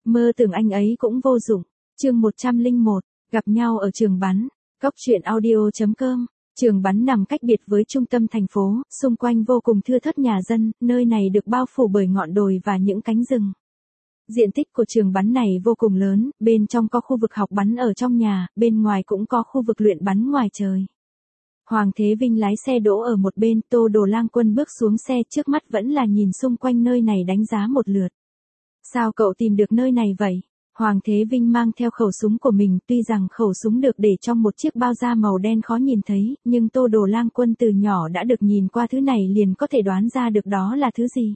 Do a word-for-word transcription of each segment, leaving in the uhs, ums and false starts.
Mơ tưởng anh ấy cũng vô dụng. Chương một trăm lẻ một, gặp nhau ở trường bắn. Cóc truyện audio chấm com. Trường bắn nằm cách biệt với trung tâm thành phố, xung quanh vô cùng thưa thớt nhà dân, nơi này được bao phủ bởi ngọn đồi và những cánh rừng. Diện tích của trường bắn này vô cùng lớn, bên trong có khu vực học bắn ở trong nhà, bên ngoài cũng có khu vực luyện bắn ngoài trời. Hoàng Thế Vinh lái xe đỗ ở một bên, Tô Đồ Lang Quân bước xuống xe, trước mắt vẫn là nhìn xung quanh nơi này đánh giá một lượt. Sao cậu tìm được nơi này vậy? Hoàng Thế Vinh mang theo khẩu súng của mình, tuy rằng khẩu súng được để trong một chiếc bao da màu đen khó nhìn thấy, nhưng Tô Đồ Lang Quân từ nhỏ đã được nhìn qua thứ này liền có thể đoán ra được đó là thứ gì.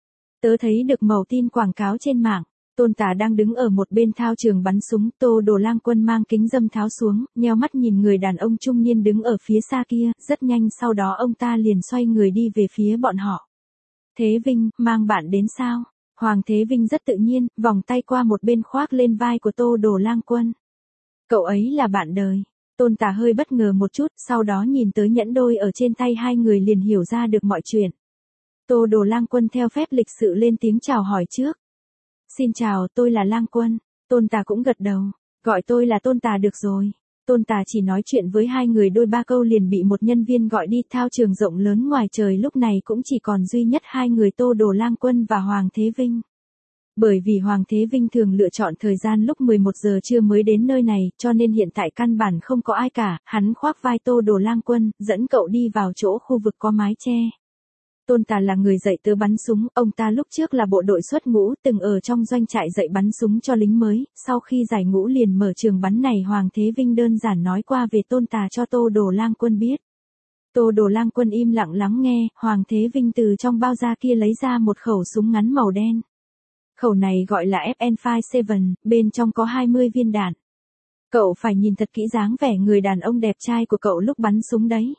Tớ thấy được màu tin quảng cáo trên mạng. Tôn Tà đang đứng ở một bên thao trường bắn súng, Tô Đồ Lang Quân mang kính râm tháo xuống, nheo mắt nhìn người đàn ông trung niên đứng ở phía xa kia, rất nhanh sau đó ông ta liền xoay người đi về phía bọn họ. Thế Vinh, mang bạn đến sao? Hoàng Thế Vinh rất tự nhiên, vòng tay qua một bên khoác lên vai của Tô Đồ Lang Quân. Cậu ấy là bạn đời. Tôn Tà hơi bất ngờ một chút, sau đó nhìn tới nhẫn đôi ở trên tay hai người liền hiểu ra được mọi chuyện. Tô Đồ Lang Quân theo phép lịch sự lên tiếng chào hỏi trước. Xin chào, tôi là Lang Quân. Tôn Tà cũng gật đầu. Gọi tôi là Tôn Tà được rồi. Tôn Tà chỉ nói chuyện với hai người đôi ba câu liền bị một nhân viên gọi đi. Thao trường rộng lớn ngoài trời lúc này cũng chỉ còn duy nhất hai người Tô Đồ Lang Quân và Hoàng Thế Vinh. Bởi vì Hoàng Thế Vinh thường lựa chọn thời gian lúc mười một giờ trưa mới đến nơi này, cho nên hiện tại căn bản không có ai cả. Hắn khoác vai Tô Đồ Lang Quân, dẫn cậu đi vào chỗ khu vực có mái che. Tôn Tà là người dạy tớ bắn súng, ông ta lúc trước là bộ đội xuất ngũ, từng ở trong doanh trại dạy bắn súng cho lính mới, sau khi giải ngũ liền mở trường bắn này. Hoàng Thế Vinh đơn giản nói qua về Tôn Tà cho Tô Đồ Lang Quân biết. Tô Đồ Lang Quân im lặng lắng nghe, Hoàng Thế Vinh từ trong bao da kia lấy ra một khẩu súng ngắn màu đen. Khẩu này gọi là ép en năm bảy, bên trong có hai mươi viên đạn. Cậu phải nhìn thật kỹ dáng vẻ người đàn ông đẹp trai của cậu lúc bắn súng đấy.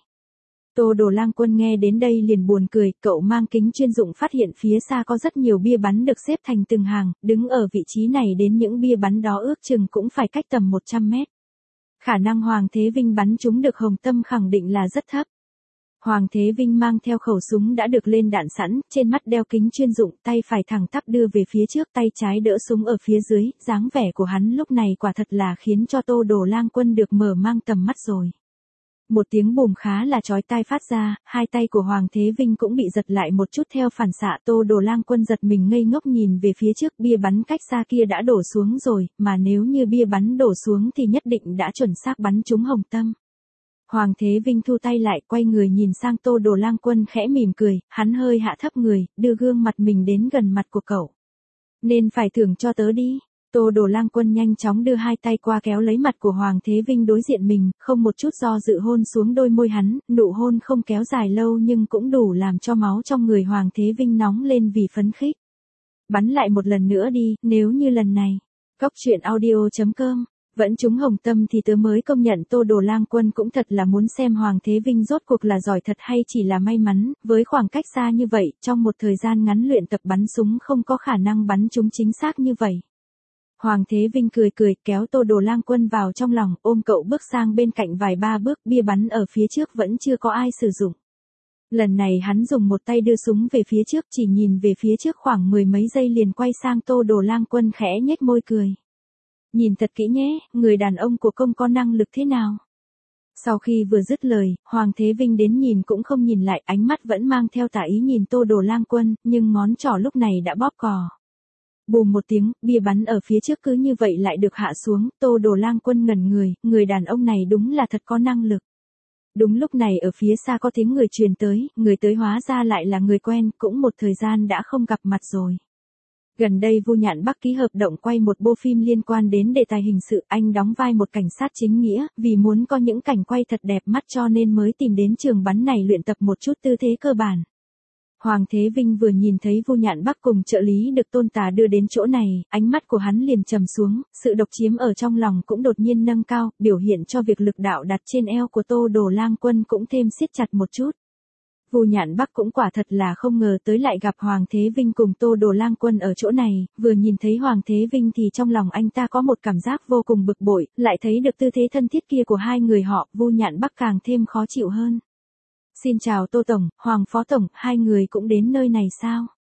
Tô Đồ Lang Quân nghe đến đây liền buồn cười, cậu mang kính chuyên dụng phát hiện phía xa có rất nhiều bia bắn được xếp thành từng hàng, đứng ở vị trí này đến những bia bắn đó ước chừng cũng phải cách tầm một trăm mét. Khả năng Hoàng Thế Vinh bắn chúng được hồng tâm khẳng định là rất thấp. Hoàng Thế Vinh mang theo khẩu súng đã được lên đạn sẵn, trên mắt đeo kính chuyên dụng, tay phải thẳng tắp đưa về phía trước, tay trái đỡ súng ở phía dưới, dáng vẻ của hắn lúc này quả thật là khiến cho Tô Đồ Lang Quân được mở mang tầm mắt rồi. Một tiếng bùm khá là chói tai phát ra, hai tay của Hoàng Thế Vinh cũng bị giật lại một chút theo phản xạ. Tô Đồ Lang Quân giật mình ngây ngốc nhìn về phía trước, bia bắn cách xa kia đã đổ xuống rồi, mà nếu như bia bắn đổ xuống thì nhất định đã chuẩn xác bắn trúng hồng tâm. Hoàng Thế Vinh thu tay lại, quay người nhìn sang Tô Đồ Lang Quân khẽ mỉm cười, hắn hơi hạ thấp người, đưa gương mặt mình đến gần mặt của cậu. Nên phải thưởng cho tớ đi. Tô Đồ Lang Quân nhanh chóng đưa hai tay qua kéo lấy mặt của Hoàng Thế Vinh đối diện mình, không một chút do dự hôn xuống đôi môi hắn, nụ hôn không kéo dài lâu nhưng cũng đủ làm cho máu trong người Hoàng Thế Vinh nóng lên vì phấn khích. Bắn lại một lần nữa đi, nếu như lần này. Cóc truyện audio chấm com. Vẫn trúng hồng tâm thì tớ mới công nhận Tô Đồ Lang Quân cũng thật là muốn xem Hoàng Thế Vinh rốt cuộc là giỏi thật hay chỉ là may mắn, với khoảng cách xa như vậy, trong một thời gian ngắn luyện tập bắn súng không có khả năng bắn chúng chính xác như vậy. Hoàng Thế Vinh cười cười, kéo Tô Đồ Lang Quân vào trong lòng, ôm cậu bước sang bên cạnh vài ba bước, bia bắn ở phía trước vẫn chưa có ai sử dụng. Lần này hắn dùng một tay đưa súng về phía trước, chỉ nhìn về phía trước khoảng mười mấy giây liền quay sang Tô Đồ Lang Quân khẽ nhếch môi cười. Nhìn thật kỹ nhé, người đàn ông của công có năng lực thế nào? Sau khi vừa dứt lời, Hoàng Thế Vinh đến nhìn cũng không nhìn lại, ánh mắt vẫn mang theo tà ý nhìn Tô Đồ Lang Quân, nhưng ngón trỏ lúc này đã bóp cò. Bùm một tiếng, bia bắn ở phía trước cứ như vậy lại được hạ xuống, Tô Đồ Lang Quân ngẩn người, người đàn ông này đúng là thật có năng lực. Đúng lúc này ở phía xa có tiếng người truyền tới, người tới hóa ra lại là người quen, cũng một thời gian đã không gặp mặt rồi. Gần đây Vu Nhạn Bắc ký hợp động quay một bộ phim liên quan đến đề tài hình sự, anh đóng vai một cảnh sát chính nghĩa, vì muốn có những cảnh quay thật đẹp mắt cho nên mới tìm đến trường bắn này luyện tập một chút tư thế cơ bản. Hoàng Thế Vinh vừa nhìn thấy Vu Nhạn Bắc cùng trợ lý được Tôn Tà đưa đến chỗ này, ánh mắt của hắn liền trầm xuống, sự độc chiếm ở trong lòng cũng đột nhiên nâng cao, biểu hiện cho việc lực đạo đặt trên eo của Tô Đồ Lang Quân cũng thêm siết chặt một chút. Vu Nhạn Bắc cũng quả thật là không ngờ tới lại gặp Hoàng Thế Vinh cùng Tô Đồ Lang Quân ở chỗ này, vừa nhìn thấy Hoàng Thế Vinh thì trong lòng anh ta có một cảm giác vô cùng bực bội, lại thấy được tư thế thân thiết kia của hai người họ, Vu Nhạn Bắc càng thêm khó chịu hơn. Xin chào Tô Tổng, Hoàng Phó Tổng, hai người cũng đến nơi này sao?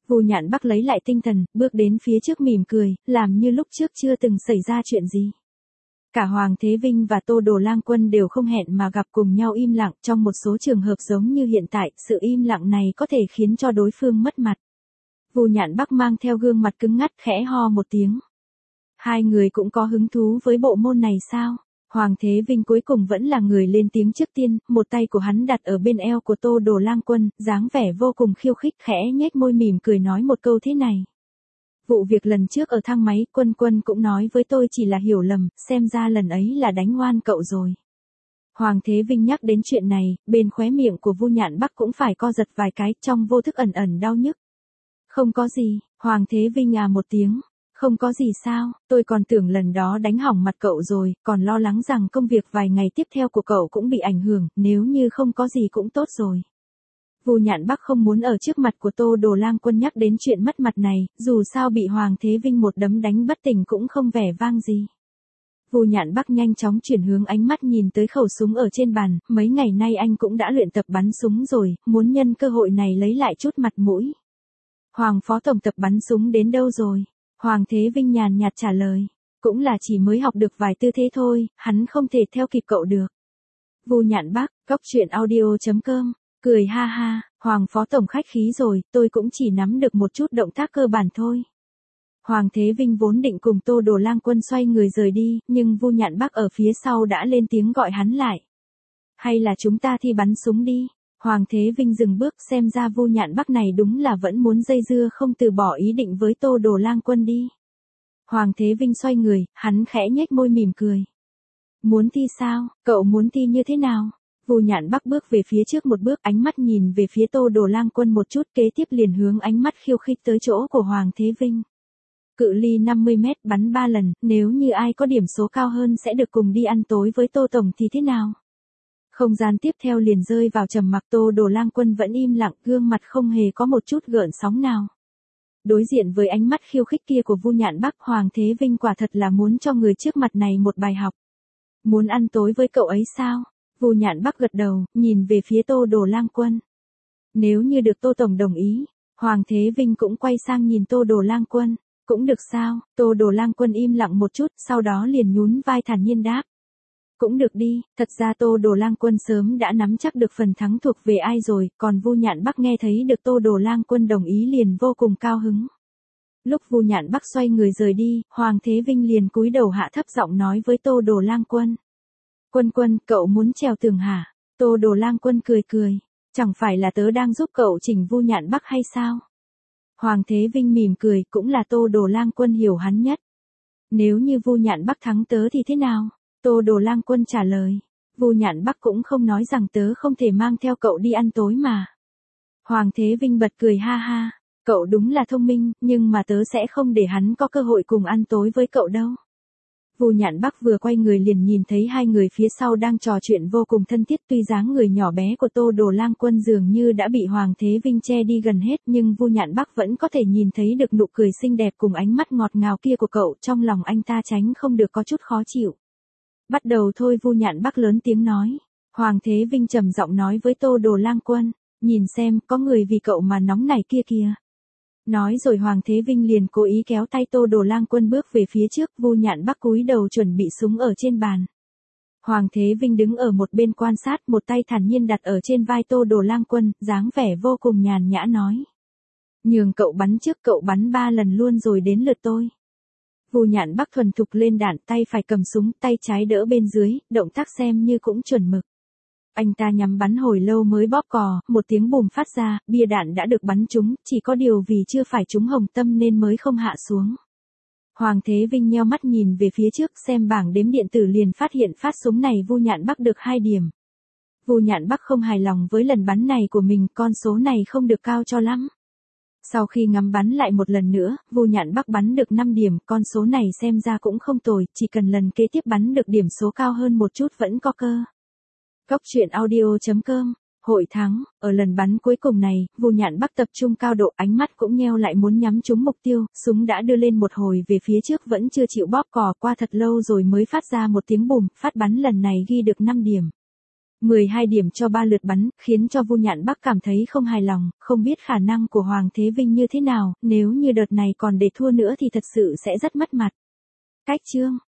Vu Nhạn Bắc lấy lại tinh thần, bước đến phía trước mỉm cười, làm như lúc trước chưa từng xảy ra chuyện gì. Cả Hoàng Thế Vinh và Tô Đồ Lang Quân đều không hẹn mà gặp cùng nhau im lặng, trong một số trường hợp giống như hiện tại, sự im lặng này có thể khiến cho đối phương mất mặt. Vu Nhạn Bắc mang theo gương mặt cứng ngắt khẽ ho một tiếng. Hai người cũng có hứng thú với bộ môn này sao? Hoàng Thế Vinh cuối cùng vẫn là người lên tiếng trước tiên, một tay của hắn đặt ở bên eo của Tô Đồ Lang Quân, dáng vẻ vô cùng khiêu khích khẽ nhếch môi mỉm cười nói một câu thế này. Vụ việc lần trước ở thang máy, Quân Quân cũng nói với tôi chỉ là hiểu lầm, xem ra lần ấy là đánh oan cậu rồi. Hoàng Thế Vinh nhắc đến chuyện này, bên khóe miệng của Vu Nhạn Bắc cũng phải co giật vài cái, trong vô thức ẩn ẩn đau nhức. Không có gì, Hoàng Thế Vinh à một tiếng. Không có gì sao, tôi còn tưởng lần đó đánh hỏng mặt cậu rồi, còn lo lắng rằng công việc vài ngày tiếp theo của cậu cũng bị ảnh hưởng, nếu như không có gì cũng tốt rồi. Vu Nhạn Bắc không muốn ở trước mặt của Tô Đồ Lang Quân nhắc đến chuyện mất mặt này, dù sao bị Hoàng Thế Vinh một đấm đánh bất tỉnh cũng không vẻ vang gì. Vu Nhạn Bắc nhanh chóng chuyển hướng ánh mắt nhìn tới khẩu súng ở trên bàn, mấy ngày nay anh cũng đã luyện tập bắn súng rồi, muốn nhân cơ hội này lấy lại chút mặt mũi. Hoàng Phó Tổng tập bắn súng đến đâu rồi? Hoàng Thế Vinh nhàn nhạt trả lời, cũng là chỉ mới học được vài tư thế thôi, hắn không thể theo kịp cậu được. Vu Nhạn Bắc, góc truyện audio chấm com, cười ha ha, Hoàng Phó Tổng khách khí rồi, tôi cũng chỉ nắm được một chút động tác cơ bản thôi. Hoàng Thế Vinh vốn định cùng Tô Đồ Lang Quân xoay người rời đi, nhưng Vu Nhạn Bắc ở phía sau đã lên tiếng gọi hắn lại. Hay là chúng ta thi bắn súng đi? Hoàng Thế Vinh dừng bước, xem ra Vu Nhạn Bắc này đúng là vẫn muốn dây dưa không từ bỏ ý định với Tô Đồ Lang Quân đi. Hoàng Thế Vinh xoay người, hắn khẽ nhếch môi mỉm cười. Muốn thi sao, cậu muốn thi như thế nào? Vu Nhạn Bắc bước về phía trước một bước, ánh mắt nhìn về phía Tô Đồ Lang Quân một chút, kế tiếp liền hướng ánh mắt khiêu khích tới chỗ của Hoàng Thế Vinh. Cự ly năm mươi mét bắn ba lần, nếu như ai có điểm số cao hơn sẽ được cùng đi ăn tối với Tô Tổng thì thế nào? Không gian tiếp theo liền rơi vào trầm mặc, Tô Đồ Lang Quân vẫn im lặng, gương mặt không hề có một chút gợn sóng nào. Đối diện với ánh mắt khiêu khích kia của Vu Nhạn Bắc, Hoàng Thế Vinh quả thật là muốn cho người trước mặt này một bài học. Muốn ăn tối với cậu ấy sao? Vu Nhạn Bắc gật đầu, nhìn về phía Tô Đồ Lang Quân. Nếu như được Tô Tổng đồng ý, Hoàng Thế Vinh cũng quay sang nhìn Tô Đồ Lang Quân. Cũng được sao? Tô Đồ Lang Quân im lặng một chút, sau đó liền nhún vai thản nhiên đáp. Cũng được đi, thật ra Tô Đồ Lang Quân sớm đã nắm chắc được phần thắng thuộc về ai rồi, còn Vu Nhạn Bắc nghe thấy được Tô Đồ Lang Quân đồng ý liền vô cùng cao hứng. Lúc Vu Nhạn Bắc xoay người rời đi, Hoàng Thế Vinh liền cúi đầu hạ thấp giọng nói với Tô Đồ Lang Quân. Quân Quân, cậu muốn trèo tường hả? Tô Đồ Lang Quân cười cười, chẳng phải là tớ đang giúp cậu chỉnh Vu Nhạn Bắc hay sao? Hoàng Thế Vinh mỉm cười, cũng là Tô Đồ Lang Quân hiểu hắn nhất. Nếu như Vu Nhạn Bắc thắng tớ thì thế nào? Tô Đồ Lang Quân trả lời. Vu Nhạn Bắc cũng không nói rằng tớ không thể mang theo cậu đi ăn tối mà. Hoàng Thế Vinh bật cười ha ha. Cậu đúng là thông minh, nhưng mà tớ sẽ không để hắn có cơ hội cùng ăn tối với cậu đâu. Vu Nhạn Bắc vừa quay người liền nhìn thấy hai người phía sau đang trò chuyện vô cùng thân thiết, tuy dáng người nhỏ bé của Tô Đồ Lang Quân dường như đã bị Hoàng Thế Vinh che đi gần hết, nhưng Vu Nhạn Bắc vẫn có thể nhìn thấy được nụ cười xinh đẹp cùng ánh mắt ngọt ngào kia của cậu, trong lòng anh ta tránh không được có chút khó chịu. Bắt đầu thôi, Vu Nhạn Bắc lớn tiếng nói. Hoàng Thế Vinh trầm giọng nói với Tô Đồ Lang Quân, nhìn xem, có người vì cậu mà nóng nảy kia kìa. Nói rồi Hoàng Thế Vinh liền cố ý kéo tay Tô Đồ Lang Quân bước về phía trước, Vu Nhạn Bắc cúi đầu chuẩn bị súng ở trên bàn. Hoàng Thế Vinh đứng ở một bên quan sát, một tay thản nhiên đặt ở trên vai Tô Đồ Lang Quân, dáng vẻ vô cùng nhàn nhã nói. Nhường cậu bắn trước, cậu bắn ba lần luôn rồi đến lượt tôi. Vu Nhạn Bắc thuần thục lên đạn, tay phải cầm súng, tay trái đỡ bên dưới, động tác xem như cũng chuẩn mực. Anh ta nhắm bắn hồi lâu mới bóp cò, một tiếng bùm phát ra, bia đạn đã được bắn trúng, chỉ có điều vì chưa phải trúng hồng tâm nên mới không hạ xuống. Hoàng Thế Vinh nheo mắt nhìn về phía trước, xem bảng đếm điện tử liền phát hiện phát súng này Vu Nhạn Bắc được hai điểm. Vu Nhạn Bắc không hài lòng với lần bắn này của mình, con số này không được cao cho lắm. Sau khi ngắm bắn lại một lần nữa, Vu Nhạn Bắc bắn được năm điểm, con số này xem ra cũng không tồi, chỉ cần lần kế tiếp bắn được điểm số cao hơn một chút vẫn có cơ. Góc truyện audio chấm com, hội thắng, ở lần bắn cuối cùng này, Vu Nhạn Bắc tập trung cao độ, ánh mắt cũng nheo lại muốn nhắm trúng mục tiêu, súng đã đưa lên một hồi về phía trước vẫn chưa chịu bóp cò, qua thật lâu rồi mới phát ra một tiếng bùm, phát bắn lần này ghi được năm điểm. mười hai điểm cho ba lượt bắn, khiến cho Vu Nhạn Bắc cảm thấy không hài lòng, không biết khả năng của Hoàng Thế Vinh như thế nào, nếu như đợt này còn để thua nữa thì thật sự sẽ rất mất mặt. Cách chương